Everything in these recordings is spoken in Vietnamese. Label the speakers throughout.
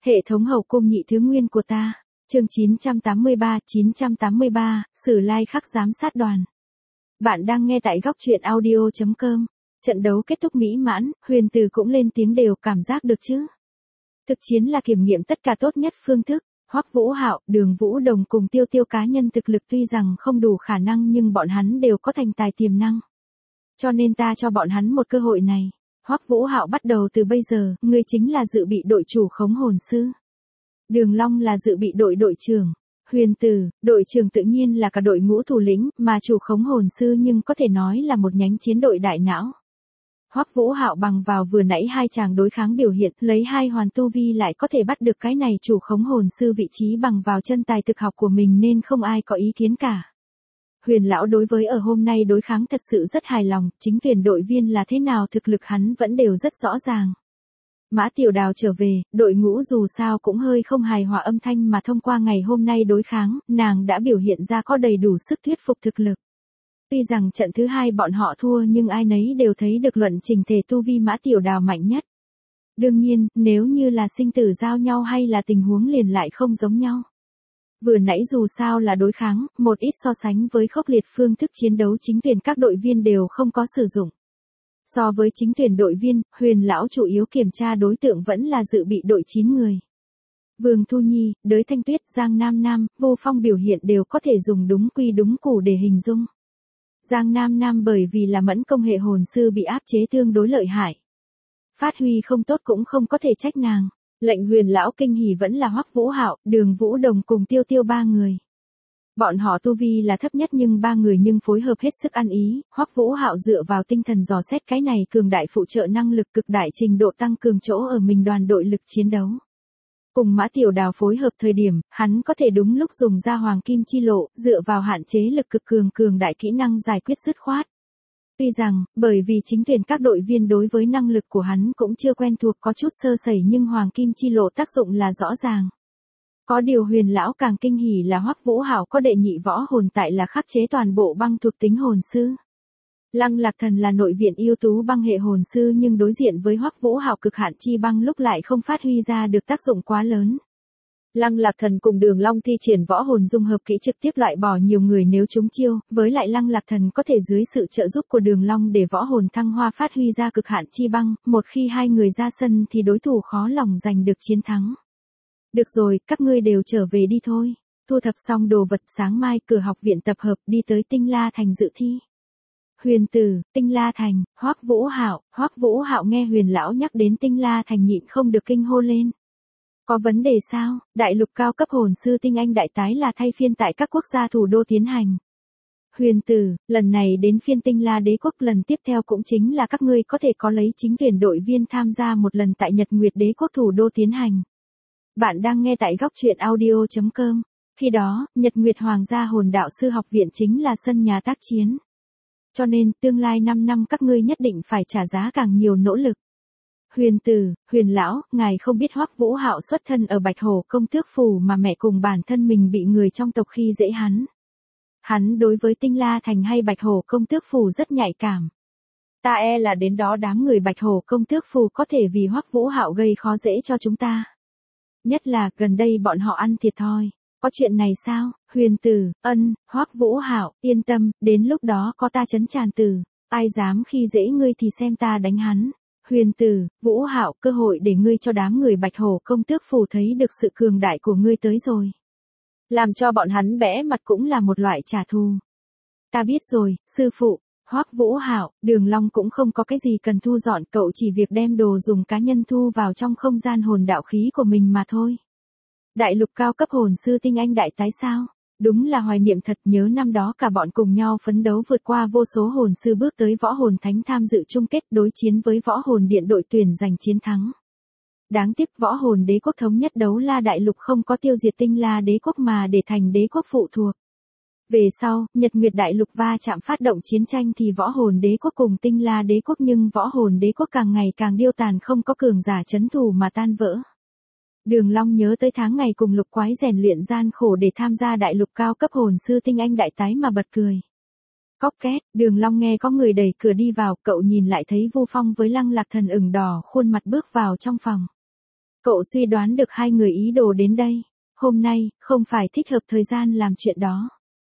Speaker 1: Hệ thống hậu cung nhị thứ nguyên của ta. Chương 983, Sử Lai Khắc giám sát đoàn. Bạn đang nghe tại góc truyện audio.com. Trận đấu kết thúc mỹ mãn, Huyền Từ cũng lên tiếng đều cảm giác được chứ. Thực chiến là kiểm nghiệm tất cả tốt nhất phương thức. Hoắc Vũ Hạo, Đường Vũ Đồng cùng Tiêu Tiêu cá nhân thực lực tuy rằng không đủ khả năng nhưng bọn hắn đều có thành tài tiềm năng. Cho nên ta cho bọn hắn một cơ hội này. Hoắc Vũ Hạo bắt đầu từ bây giờ, ngươi chính là dự bị đội chủ khống hồn sư. Đường Long là dự bị đội đội trưởng. Huyền Từ, đội trưởng tự nhiên là cả đội ngũ thủ lĩnh, mà chủ khống hồn sư nhưng có thể nói là một nhánh chiến đội đại não. Hoắc Vũ Hạo bằng vào vừa nãy hai chàng đối kháng biểu hiện, lấy hai hoàn tu vi lại có thể bắt được cái này chủ khống hồn sư vị trí bằng vào chân tài thực học của mình nên không ai có ý kiến cả. Huyền lão đối với ở hôm nay đối kháng thật sự rất hài lòng, chính tuyển đội viên là thế nào thực lực hắn vẫn đều rất rõ ràng. Mã Tiểu Đào trở về, đội ngũ dù sao cũng hơi không hài hòa âm thanh mà thông qua ngày hôm nay đối kháng, nàng đã biểu hiện ra có đầy đủ sức thuyết phục thực lực. Tuy rằng trận thứ hai bọn họ thua nhưng ai nấy đều thấy được luận trình thể tu vi Mã Tiểu Đào mạnh nhất. Đương nhiên, nếu như là sinh tử giao nhau hay là tình huống liền lại không giống nhau. Vừa nãy dù sao là đối kháng, một ít so sánh với khốc liệt phương thức chiến đấu chính tuyển các đội viên đều không có sử dụng. So với chính tuyển đội viên, Huyền lão chủ yếu kiểm tra đối tượng vẫn là dự bị đội 9 người. Vương Thu Nhi, Đới Thanh Tuyết, Giang Nam Nam, Vô Phong biểu hiện đều có thể dùng đúng quy đúng củ để hình dung. Giang Nam Nam bởi vì là mẫn công hệ hồn sư bị áp chế tương đối lợi hại. Phát huy không tốt cũng không có thể trách nàng. Lệnh Huyền lão kinh hỉ vẫn là Hoắc Vũ Hạo, Đường Vũ Đồng cùng Tiêu Tiêu ba người. Bọn họ tu vi là thấp nhất nhưng ba người nhưng phối hợp hết sức ăn ý, Hoắc Vũ Hạo dựa vào tinh thần dò xét cái này cường đại phụ trợ năng lực cực đại trình độ tăng cường chỗ ở mình đoàn đội lực chiến đấu. Cùng Mã Tiểu Đào phối hợp thời điểm, hắn có thể đúng lúc dùng ra Hoàng Kim Chi Lộ, dựa vào hạn chế lực cực cường đại kỹ năng giải quyết dứt khoát. Tuy rằng, bởi vì chính tuyển các đội viên đối với năng lực của hắn cũng chưa quen thuộc có chút sơ sẩy nhưng Hoàng Kim Chi Lộ tác dụng là rõ ràng. Có điều Huyền lão càng kinh hỉ là Hoắc Vũ Hạo có đệ nhị võ hồn tại là khắc chế toàn bộ băng thuộc tính hồn sư. Lăng Lạc Thần là nội viện ưu tú băng hệ hồn sư nhưng đối diện với Hoắc Vũ Hạo cực hạn chi băng lúc lại không phát huy ra được tác dụng quá lớn. Lăng Lạc Thần cùng Đường Long thi triển võ hồn dung hợp kỹ trực tiếp loại bỏ nhiều người nếu trúng chiêu, với lại Lăng Lạc Thần có thể dưới sự trợ giúp của Đường Long để võ hồn thăng hoa phát huy ra cực hạn chi băng, một khi hai người ra sân thì đối thủ khó lòng giành được chiến thắng. Được rồi, các ngươi đều trở về đi thôi. Thu thập xong đồ vật sáng mai cửa học viện tập hợp đi tới Tinh La Thành dự thi. Huyền Từ, Tinh La Thành, Hoắc Vũ Hạo nghe Huyền lão nhắc đến Tinh La Thành nhịn không được kinh hô lên. Có vấn đề sao? Đại lục cao cấp hồn sư tinh anh đại tái là thay phiên tại các quốc gia thủ đô tiến hành. Huyền Từ, lần này đến phiên Tinh La đế quốc lần tiếp theo cũng chính là các ngươi có thể có lấy chính tuyển đội viên tham gia một lần tại Nhật Nguyệt đế quốc thủ đô tiến hành. Bạn đang nghe tại góc truyện audio.com. Khi đó, Nhật Nguyệt Hoàng gia hồn đạo sư học viện chính là sân nhà tác chiến. Cho nên, tương lai 5 năm các ngươi nhất định phải trả giá càng nhiều nỗ lực. Huyền Từ, Huyền lão, ngài không biết Hoắc Vũ Hạo xuất thân ở Bạch Hổ công tước phủ mà mẹ cùng bản thân mình bị người trong tộc khi dễ hắn. Hắn đối với Tinh La Thành hay Bạch Hổ công tước phủ rất nhạy cảm. Ta e là đến đó đám người Bạch Hổ công tước phủ có thể vì Hoắc Vũ Hạo gây khó dễ cho chúng ta. Nhất là gần đây bọn họ ăn thiệt thòi. Có chuyện này sao? Huyền Từ, Hoắc Vũ Hạo, yên tâm, đến lúc đó có ta trấn tràn từ. Ai dám khi dễ ngươi thì xem ta đánh hắn. Huyền Từ, Vũ Hạo, cơ hội để ngươi cho đám người Bạch Hổ công tước phủ thấy được sự cường đại của ngươi tới rồi. Làm cho bọn hắn bẽ mặt cũng là một loại trả thù. Ta biết rồi, sư phụ. Hoắc Vũ Hạo, Đường Long cũng không có cái gì cần thu dọn, cậu chỉ việc đem đồ dùng cá nhân thu vào trong không gian hồn đạo khí của mình mà thôi. Đại lục cao cấp hồn sư tinh anh đại tái sao? Đúng là hoài niệm thật, nhớ năm đó cả bọn cùng nhau phấn đấu vượt qua vô số hồn sư bước tới võ hồn thánh tham dự chung kết đối chiến với võ hồn điện đội tuyển giành chiến thắng. Đáng tiếc võ hồn đế quốc thống nhất đấu la đại lục không có tiêu diệt Tinh La đế quốc mà để thành đế quốc phụ thuộc. Về sau, Nhật Nguyệt đại lục va chạm phát động chiến tranh thì võ hồn đế quốc cùng Tinh La đế quốc nhưng võ hồn đế quốc càng ngày càng điêu tàn không có cường giả trấn thủ mà tan vỡ. Đường Long nhớ tới tháng ngày cùng lục quái rèn luyện gian khổ để tham gia đại lục cao cấp hồn sư tinh anh đại tái mà bật cười. Cóc két, Đường Long nghe có người đẩy cửa đi vào, cậu nhìn lại thấy Vô Phong với Lăng Lạc Thần ửng đỏ khuôn mặt bước vào trong phòng. Cậu suy đoán được hai người ý đồ đến đây. Hôm nay, không phải thích hợp thời gian làm chuyện đó.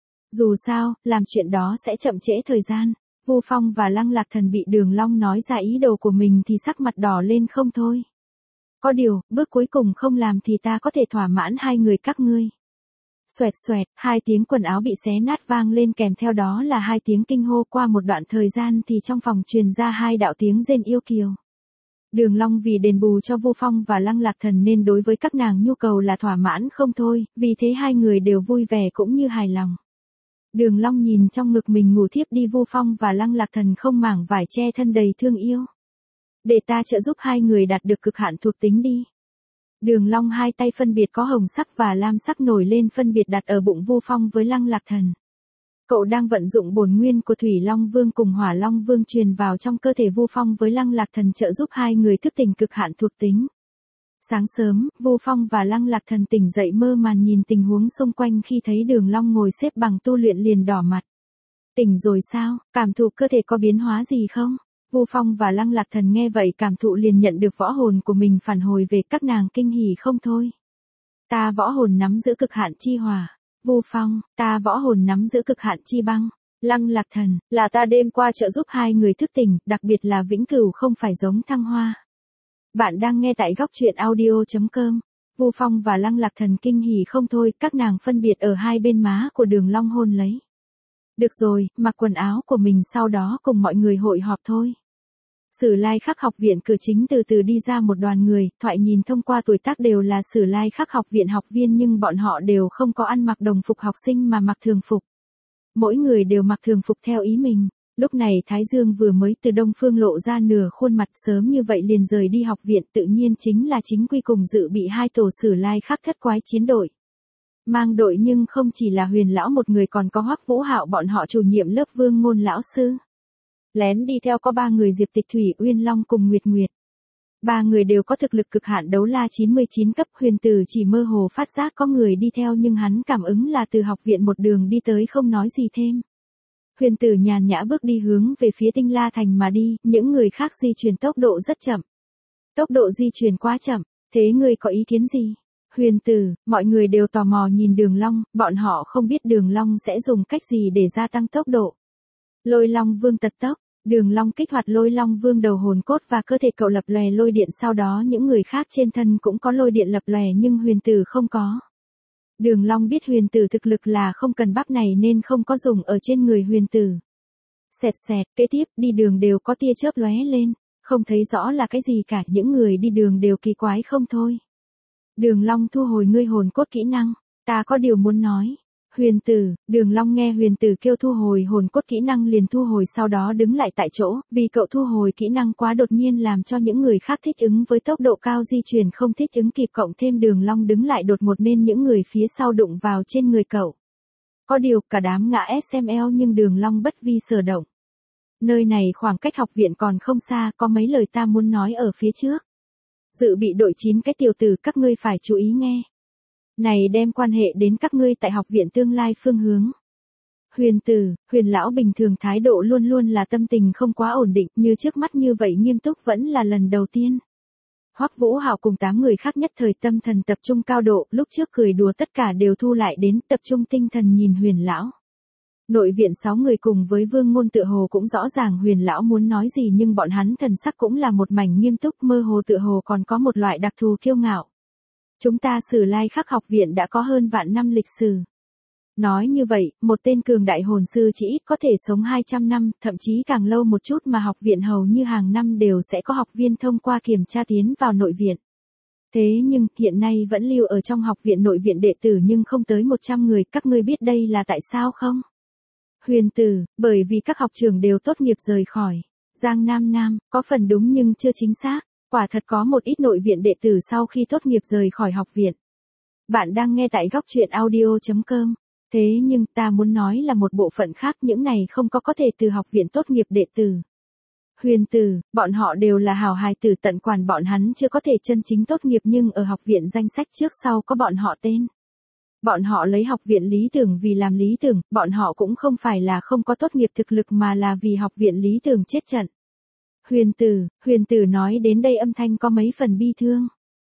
Speaker 1: Dù sao, làm chuyện đó sẽ chậm trễ thời gian. Vu Phong và Lăng Lạc Thần bị Đường Long nói ra ý đồ của mình thì sắc mặt đỏ lên không thôi. Có điều, bước cuối cùng không làm thì ta có thể thỏa mãn hai người các ngươi. Xoẹt xoẹt, hai tiếng quần áo bị xé nát vang lên kèm theo đó là hai tiếng kinh hô. Qua một đoạn thời gian thì trong phòng truyền ra hai đạo tiếng rên yêu kiều. Đường Long vì đền bù cho Vu Phong và Lăng Lạc Thần nên đối với các nàng nhu cầu là thỏa mãn không thôi, vì thế hai người đều vui vẻ cũng như hài lòng. Đường Long nhìn trong ngực mình ngủ thiếp đi Vu Phong và Lăng Lạc Thần không mảng vải che thân đầy thương yêu. Để ta trợ giúp hai người đạt được cực hạn thuộc tính đi. Đường Long hai tay phân biệt có hồng sắc và lam sắc nổi lên phân biệt đặt ở bụng Vu Phong với Lăng Lạc Thần. Cậu đang vận dụng bổn nguyên của Thủy Long Vương cùng Hỏa Long Vương truyền vào trong cơ thể Vu Phong với Lăng Lạc Thần trợ giúp hai người thức tỉnh cực hạn thuộc tính. Sáng sớm, Vu Phong và Lăng Lạc Thần tỉnh dậy mơ màng nhìn tình huống xung quanh khi thấy Đường Long ngồi xếp bằng tu luyện liền đỏ mặt. Tỉnh rồi sao, cảm thụ cơ thể có biến hóa gì không? Vu Phong và Lăng Lạc Thần nghe vậy cảm thụ liền nhận được võ hồn của mình phản hồi về các nàng kinh hỉ không thôi. Ta võ hồn nắm giữ cực hạn chi hỏa. Vu Phong, ta võ hồn nắm giữ cực hạn chi băng. Lăng Lạc Thần, là ta đêm qua trợ giúp hai người thức tỉnh, đặc biệt là vĩnh cửu không phải giống thăng hoa. Bạn đang nghe tại góc truyện audio.com. Vu Phong và Lăng Lạc Thần kinh hỉ không thôi, các nàng phân biệt ở hai bên má của Đường Long hôn lấy. Được rồi, mặc quần áo của mình sau đó cùng mọi người hội họp thôi. Sử Lai Khắc học viện cửa chính từ từ đi ra một đoàn người, thoại nhìn thông qua tuổi tác đều là Sử Lai Khắc học viện học viên nhưng bọn họ đều không có ăn mặc đồng phục học sinh mà mặc thường phục. Mỗi người đều mặc thường phục theo ý mình. Lúc này Thái Dương vừa mới từ đông phương lộ ra nửa khuôn mặt sớm như vậy liền rời đi học viện tự nhiên chính là chính quy cùng dự bị hai tổ Sử Lai Khắc thất quái chiến đội. Mang đội nhưng không chỉ là Huyền lão một người còn có Hoắc Vũ Hạo bọn họ chủ nhiệm lớp Vương Ngôn lão sư. Lén đi theo có ba người Diệp Tịch Thủy Uyên Long cùng Nguyệt Nguyệt. Ba người đều có thực lực cực hạn đấu la 99 cấp. Huyền Tử chỉ mơ hồ phát giác có người đi theo nhưng hắn cảm ứng là từ học viện một đường đi tới không nói gì thêm. Huyền Tử nhàn nhã bước đi hướng về phía Tinh La Thành mà đi, những người khác di chuyển tốc độ rất chậm. Tốc độ di chuyển quá chậm, thế ngươi có ý kiến gì? Huyền Tử, mọi người đều tò mò nhìn Đường Long, bọn họ không biết Đường Long sẽ dùng cách gì để gia tăng tốc độ. Lôi Long Vương tật tốc, Đường Long kích hoạt Lôi Long Vương đầu hồn cốt và cơ thể cậu lập lòe lôi điện sau đó những người khác trên thân cũng có lôi điện lập lòe nhưng Huyền Tử không có. Đường Long biết Huyền Tử thực lực là không cần bắp này nên không có dùng ở trên người Huyền Tử. Xẹt xẹt, kế tiếp đi đường đều có tia chớp lóe lên, không thấy rõ là cái gì cả, những người đi đường đều kỳ quái không thôi. Đường Long thu hồi ngươi hồn cốt kỹ năng, ta có điều muốn nói. Huyền Tử, Đường Long nghe Huyền Tử kêu thu hồi hồn cốt kỹ năng liền thu hồi sau đó đứng lại tại chỗ, vì cậu thu hồi kỹ năng quá đột nhiên làm cho những người khác thích ứng với tốc độ cao di chuyển không thích ứng kịp cộng thêm Đường Long đứng lại đột ngột nên những người phía sau đụng vào trên người cậu. Có điều cả đám ngã SML nhưng Đường Long bất vi sở động. Nơi này khoảng cách học viện còn không xa, có mấy lời ta muốn nói ở phía trước. Dự bị đội 9 cái tiểu tử các ngươi phải chú ý nghe. Này đem quan hệ đến các ngươi tại học viện tương lai phương hướng. Huyền Tử, Huyền lão bình thường thái độ luôn luôn là tâm tình không quá ổn định, như trước mắt như vậy nghiêm túc vẫn là lần đầu tiên. Hoắc Vũ Hạo cùng 8 người khác nhất thời tâm thần tập trung cao độ, lúc trước cười đùa tất cả đều thu lại đến, tập trung tinh thần nhìn Huyền lão. Nội viện 6 người cùng với Vương Ngôn tựa hồ cũng rõ ràng Huyền lão muốn nói gì nhưng bọn hắn thần sắc cũng là một mảnh nghiêm túc, mơ hồ tựa hồ còn có một loại đặc thù kiêu ngạo. Chúng ta Sử Lai Khắc học viện đã có hơn vạn năm lịch sử. Nói như vậy, một tên cường đại hồn sư chỉ ít có thể sống 200 năm, thậm chí càng lâu một chút mà học viện hầu như hàng năm đều sẽ có học viên thông qua kiểm tra tiến vào nội viện. Thế nhưng, hiện nay vẫn lưu ở trong học viện nội viện đệ tử nhưng không tới 100 người, các ngươi biết đây là tại sao không? Huyền Tử, bởi vì các học trường đều tốt nghiệp rời khỏi. Giang Nam Nam, có phần đúng nhưng chưa chính xác. Quả thật có một ít nội viện đệ tử sau khi tốt nghiệp rời khỏi học viện. Bạn đang nghe tại góc truyện audio.com. Thế nhưng ta muốn nói là một bộ phận khác những này không có thể từ học viện tốt nghiệp đệ tử. Huyền Tử, bọn họ đều là hảo hài tử tận quản bọn hắn chưa có thể chân chính tốt nghiệp nhưng ở học viện danh sách trước sau có bọn họ tên. Bọn họ lấy học viện lý tưởng vì làm lý tưởng, bọn họ cũng không phải là không có tốt nghiệp thực lực mà là vì học viện lý tưởng chết trận. Huyền Tử nói đến đây âm thanh có mấy phần bi thương.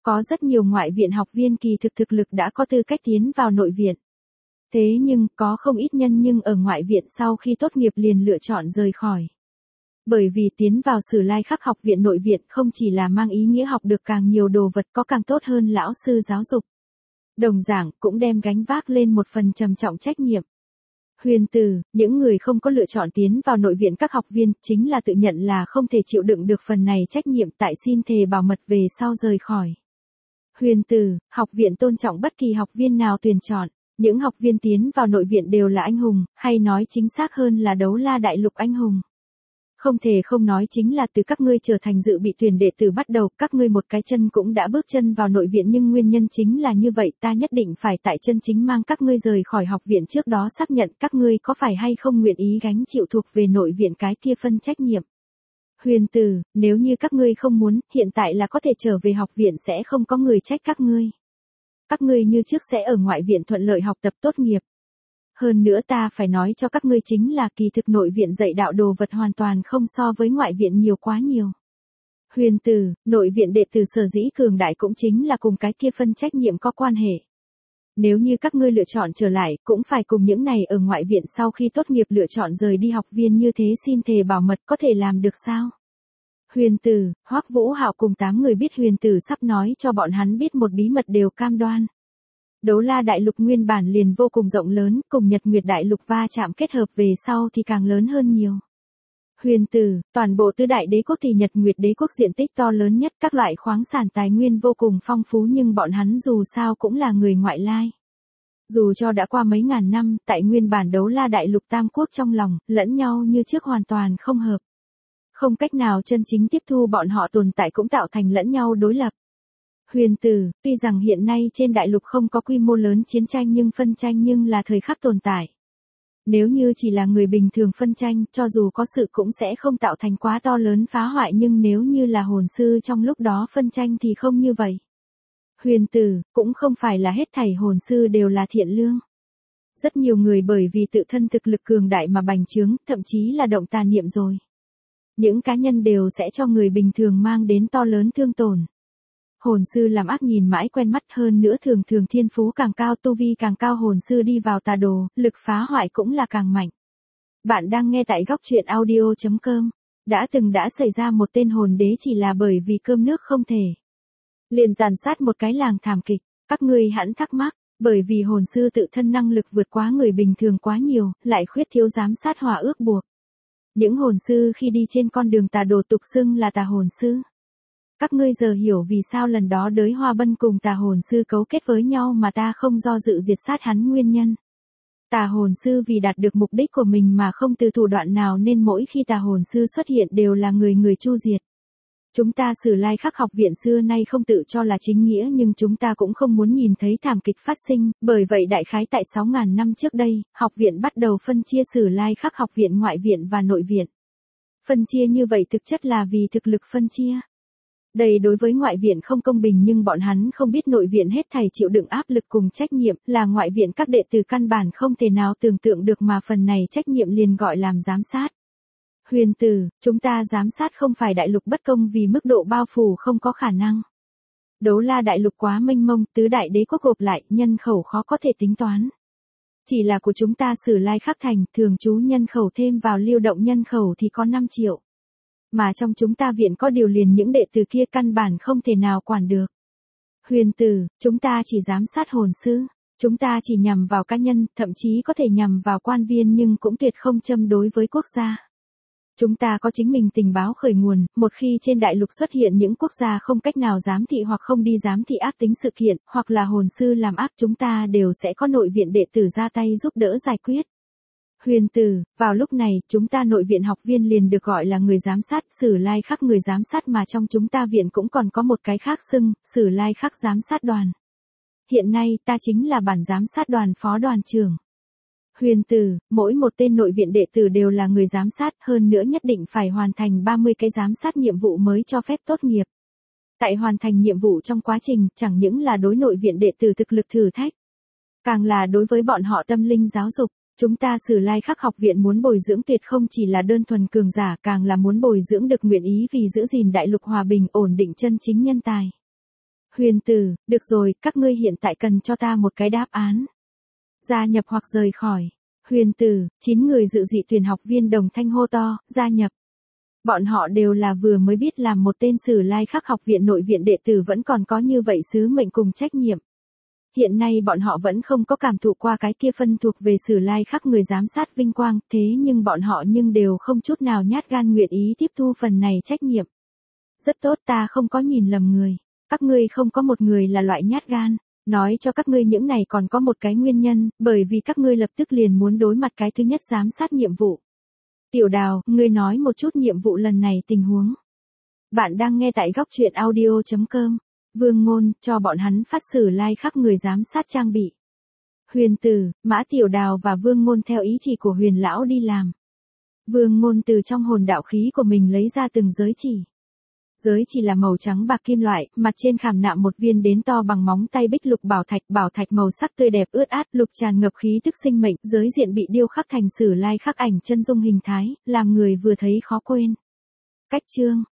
Speaker 1: Có rất nhiều ngoại viện học viên kỳ thực lực đã có tư cách tiến vào nội viện. Thế nhưng, có không ít nhân nhưng ở ngoại viện sau khi tốt nghiệp liền lựa chọn rời khỏi. Bởi vì tiến vào Sử Lai Khắc học viện nội viện không chỉ là mang ý nghĩa học được càng nhiều đồ vật có càng tốt hơn lão sư giáo dục. Đồng dạng cũng đem gánh vác lên một phần trầm trọng trách nhiệm. Huyền từ, những người không có lựa chọn tiến vào nội viện các học viên chính là tự nhận là không thể chịu đựng được phần này trách nhiệm tại xin thề bảo mật về sau rời khỏi. Huyền từ, học viện tôn trọng bất kỳ học viên nào tuyển chọn. Những học viên tiến vào nội viện đều là anh hùng, hay nói chính xác hơn là Đấu La Đại Lục anh hùng. Không thể không nói chính là từ các ngươi trở thành dự bị tuyển đệ tử bắt đầu, các ngươi một cái chân cũng đã bước chân vào nội viện nhưng nguyên nhân chính là như vậy, ta nhất định phải tại chân chính mang các ngươi rời khỏi học viện trước đó xác nhận các ngươi có phải hay không nguyện ý gánh chịu thuộc về nội viện cái kia phân trách nhiệm. Huyền từ, nếu như các ngươi không muốn, hiện tại là có thể trở về học viện sẽ không có người trách các ngươi. Các ngươi như trước sẽ ở ngoại viện thuận lợi học tập tốt nghiệp. Hơn nữa ta phải nói cho các ngươi chính là kỳ thực nội viện dạy đạo đồ vật hoàn toàn không so với ngoại viện nhiều quá nhiều. Huyền từ, nội viện đệ tử sở dĩ cường đại cũng chính là cùng cái kia phân trách nhiệm có quan hệ. Nếu như các ngươi lựa chọn trở lại, cũng phải cùng những này ở ngoại viện sau khi tốt nghiệp lựa chọn rời đi học viên như thế xin thề bảo mật có thể làm được sao? Huyền từ, Hoắc Vũ Hạo cùng 8 người biết huyền từ sắp nói cho bọn hắn biết một bí mật đều cam đoan. Đấu La Đại Lục nguyên bản liền vô cùng rộng lớn, cùng Nhật Nguyệt Đại Lục va chạm kết hợp về sau thì càng lớn hơn nhiều. Huyền từ, toàn bộ tứ đại đế quốc thì Nhật Nguyệt đế quốc diện tích to lớn nhất, các loại khoáng sản tài nguyên vô cùng phong phú nhưng bọn hắn dù sao cũng là người ngoại lai. Dù cho đã qua mấy ngàn năm, tại nguyên bản Đấu La Đại Lục tam quốc trong lòng, lẫn nhau như trước hoàn toàn không hợp. Không cách nào chân chính tiếp thu bọn họ tồn tại cũng tạo thành lẫn nhau đối lập. Huyền từ, tuy rằng hiện nay trên đại lục không có quy mô lớn chiến tranh nhưng phân tranh nhưng là thời khắc tồn tại. Nếu như chỉ là người bình thường phân tranh, cho dù có sự cũng sẽ không tạo thành quá to lớn phá hoại nhưng nếu như là hồn sư trong lúc đó phân tranh thì không như vậy. Huyền từ, cũng không phải là hết thảy hồn sư đều là thiện lương. Rất nhiều người bởi vì tự thân thực lực cường đại mà bành trướng, thậm chí là động tà niệm rồi. Những cá nhân đều sẽ cho người bình thường mang đến to lớn thương tổn. Hồn sư làm ác nhìn mãi quen mắt hơn nữa thường thiên phú càng cao tu vi càng cao hồn sư đi vào tà đồ, lực phá hoại cũng là càng mạnh. Bạn đang nghe tại góc truyện audio.com. Đã xảy ra một tên hồn đế chỉ là bởi vì cơm nước không thể. Liền tàn sát một cái làng thảm kịch, các ngươi hẳn thắc mắc, bởi vì hồn sư tự thân năng lực vượt quá người bình thường quá nhiều, lại khuyết thiếu giám sát hòa ước buộc. Những hồn sư khi đi trên con đường tà đồ tục xưng là tà hồn sư. Các ngươi giờ hiểu vì sao lần đó Đới Hoa Bân cùng tà hồn sư cấu kết với nhau mà ta không do dự diệt sát hắn nguyên nhân. Tà hồn sư vì đạt được mục đích của mình mà không từ thủ đoạn nào nên mỗi khi tà hồn sư xuất hiện đều là người chu diệt. Chúng ta Sử Lai Khắc học viện xưa nay không tự cho là chính nghĩa nhưng chúng ta cũng không muốn nhìn thấy thảm kịch phát sinh, bởi vậy đại khái tại 6.000 năm trước đây, học viện bắt đầu phân chia Sử Lai Khắc học viện ngoại viện và nội viện. Phân chia như vậy thực chất là vì thực lực phân chia. Đây đối với ngoại viện không công bình nhưng bọn hắn không biết nội viện hết thảy chịu đựng áp lực cùng trách nhiệm là ngoại viện các đệ tử căn bản không thể nào tưởng tượng được mà phần này trách nhiệm liền gọi làm giám sát. Huyền từ, chúng ta giám sát không phải đại lục bất công vì mức độ bao phủ không có khả năng. Đấu La Đại Lục quá mênh mông, tứ đại đế quốc gộp lại, nhân khẩu khó có thể tính toán. Chỉ là của chúng ta Sử Lai Khắc thành, thường trú nhân khẩu thêm vào lưu động nhân khẩu thì có 5 triệu. Mà trong chúng ta viện có điều liền những đệ tử kia căn bản không thể nào quản được. Huyền từ, chúng ta chỉ giám sát hồn sư, chúng ta chỉ nhằm vào cá nhân, thậm chí có thể nhằm vào quan viên nhưng cũng tuyệt không châm đối với quốc gia. Chúng ta có chính mình tình báo khởi nguồn, một khi trên đại lục xuất hiện những quốc gia không cách nào giám thị hoặc không đi giám thị ác tính sự kiện, hoặc là hồn sư làm ác chúng ta đều sẽ có nội viện đệ tử ra tay giúp đỡ giải quyết. Huyền từ, vào lúc này, chúng ta nội viện học viên liền được gọi là người giám sát, Sử Lai Khắc người giám sát mà trong chúng ta viện cũng còn có một cái khác xưng, Sử Lai Khắc giám sát đoàn. Hiện nay, ta chính là bản giám sát đoàn phó đoàn trưởng. Huyền từ, mỗi một tên nội viện đệ tử đều là người giám sát, hơn nữa nhất định phải hoàn thành 30 cái giám sát nhiệm vụ mới cho phép tốt nghiệp. Tại hoàn thành nhiệm vụ trong quá trình, chẳng những là đối nội viện đệ tử thực lực thử thách, càng là đối với bọn họ tâm linh giáo dục. Chúng ta Sử Lai Khắc học viện muốn bồi dưỡng tuyệt không chỉ là đơn thuần cường giả, càng là muốn bồi dưỡng được nguyện ý vì giữ gìn đại lục hòa bình ổn định chân chính nhân tài. Huyền Tử, được rồi, các ngươi hiện tại cần cho ta một cái đáp án. Gia nhập hoặc rời khỏi. Huyền Tử, 9 người dự dị tuyển học viên đồng thanh hô to, gia nhập. Bọn họ đều là vừa mới biết làm một tên Sử Lai Khắc học viện nội viện đệ tử vẫn còn có như vậy sứ mệnh cùng trách nhiệm. Hiện nay bọn họ vẫn không có cảm thụ qua cái kia phân thuộc về Sử Lai Khắc người giám sát vinh quang, thế nhưng bọn họ đều không chút nào nhát gan nguyện ý tiếp thu phần này trách nhiệm. Rất tốt, ta không có nhìn lầm người. Các ngươi không có một người là loại nhát gan. Nói cho các ngươi những này còn có một cái nguyên nhân, bởi vì các ngươi lập tức liền muốn đối mặt cái thứ nhất giám sát nhiệm vụ. Tiểu Đào, ngươi nói một chút nhiệm vụ lần này tình huống. Bạn đang nghe tại góc truyện audio.com. Vương Ngôn, cho bọn hắn phát Sử Lai Khắc người giám sát trang bị. Huyền Tử, Mã Tiểu Đào và Vương Ngôn theo ý chỉ của Huyền Lão đi làm. Vương Ngôn từ trong hồn đạo khí của mình lấy ra từng giới chỉ. Giới chỉ là màu trắng bạc kim loại, mặt trên khảm nạm một viên đến to bằng móng tay bích lục bảo thạch màu sắc tươi đẹp ướt át, lục tràn ngập khí tức sinh mệnh, giới diện bị điêu khắc thành Sử Lai Khắc ảnh chân dung hình thái, làm người vừa thấy khó quên. Cách chương